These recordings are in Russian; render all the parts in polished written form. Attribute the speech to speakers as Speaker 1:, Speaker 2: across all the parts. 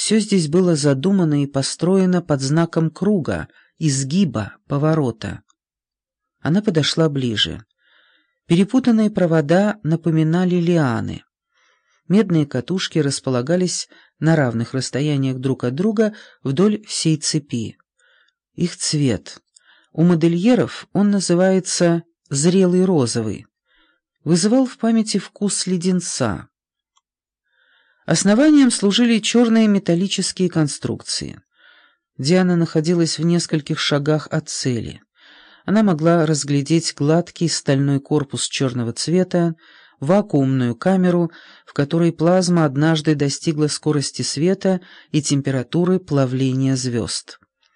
Speaker 1: Все здесь было задумано и построено под знаком круга, изгиба, поворота. Она подошла ближе. Перепутанные провода напоминали лианы. Медные катушки располагались на равных расстояниях друг от друга вдоль всей цепи. Их цвет. У модельеров он называется «зрелый розовый». Вызывал в памяти вкус леденца. Основанием служили черные металлические конструкции. Диана находилась в нескольких шагах от цели. Она могла разглядеть гладкий стальной корпус черного цвета, вакуумную камеру, в которой плазма однажды достигла скорости света и температуры плавления звезд.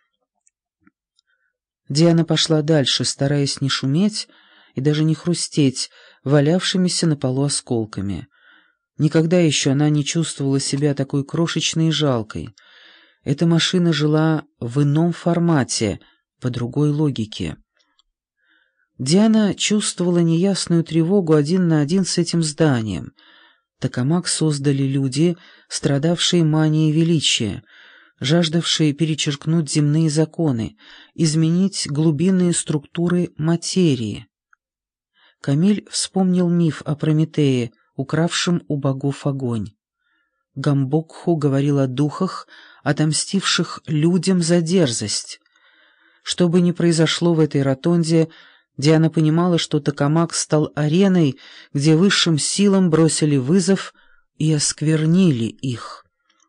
Speaker 1: Диана пошла дальше, стараясь не шуметь и даже не хрустеть валявшимися на полу осколками. Никогда еще она не чувствовала себя такой крошечной и жалкой. Эта машина жила в ином формате, по другой логике. Диана чувствовала неясную тревогу один на один с этим зданием. Токамак создали люди, страдавшие манией величия, жаждавшие перечеркнуть земные законы, изменить глубинные структуры материи. Камиль вспомнил миф о Прометее, укравшем у богов огонь. Гамбокху говорил о духах, отомстивших людям за дерзость. Что бы ни произошло в этой ротонде, Диана понимала, что Токамак стал ареной, где высшим силам бросили вызов и осквернили их.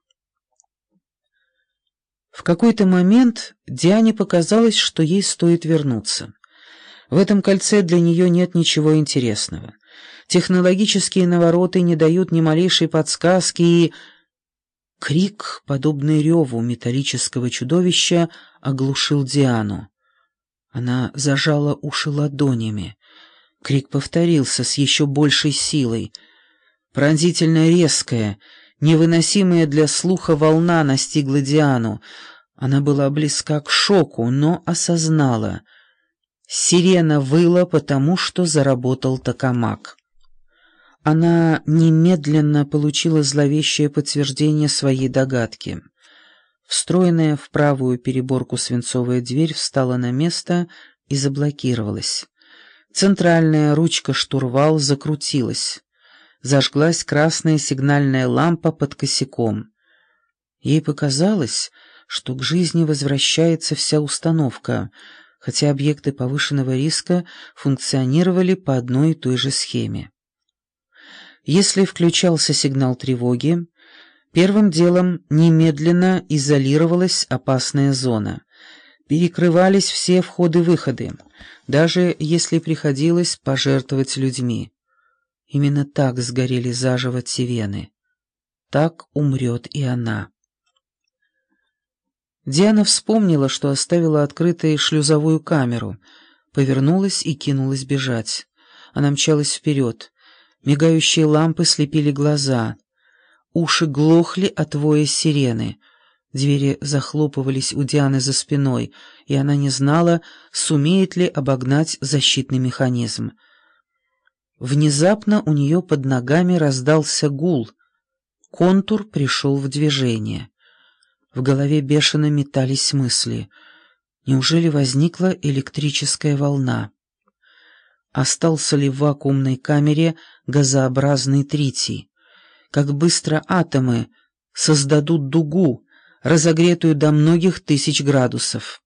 Speaker 1: В какой-то момент Диане показалось, что ей стоит вернуться. В этом кольце для нее нет ничего интересного. Технологические навороты не дают ни малейшей подсказки, и... Крик, подобный реву металлического чудовища, оглушил Диану. Она зажала уши ладонями. Крик повторился с еще большей силой. Пронзительно резкая, невыносимая для слуха волна настигла Диану. Она была близка к шоку, но осознала. Сирена выла, потому что заработал токамак. Она немедленно получила зловещее подтверждение своей догадки. Встроенная в правую переборку свинцовая дверь встала на место и заблокировалась. Центральная ручка-штурвал закрутилась. Зажглась красная сигнальная лампа под косяком. Ей показалось, что к жизни возвращается вся установка, хотя объекты повышенного риска функционировали по одной и той же схеме. Если включался сигнал тревоги, первым делом немедленно изолировалась опасная зона. Перекрывались все входы-выходы, даже если приходилось пожертвовать людьми. Именно так сгорели заживо Цивены. Так умрет и она. Диана вспомнила, что оставила открытой шлюзовую камеру, повернулась и кинулась бежать. Она мчалась вперед. Мигающие лампы слепили глаза. Уши глохли от воя сирены. Двери захлопывались у Дианы за спиной, и она не знала, сумеет ли обогнать защитный механизм. Внезапно у нее под ногами раздался гул. Контур пришел в движение. В голове бешено метались мысли. Неужели возникла электрическая волна? Остался ли в вакуумной камере газообразный тритий? Как быстро атомы создадут дугу, разогретую до многих тысяч градусов?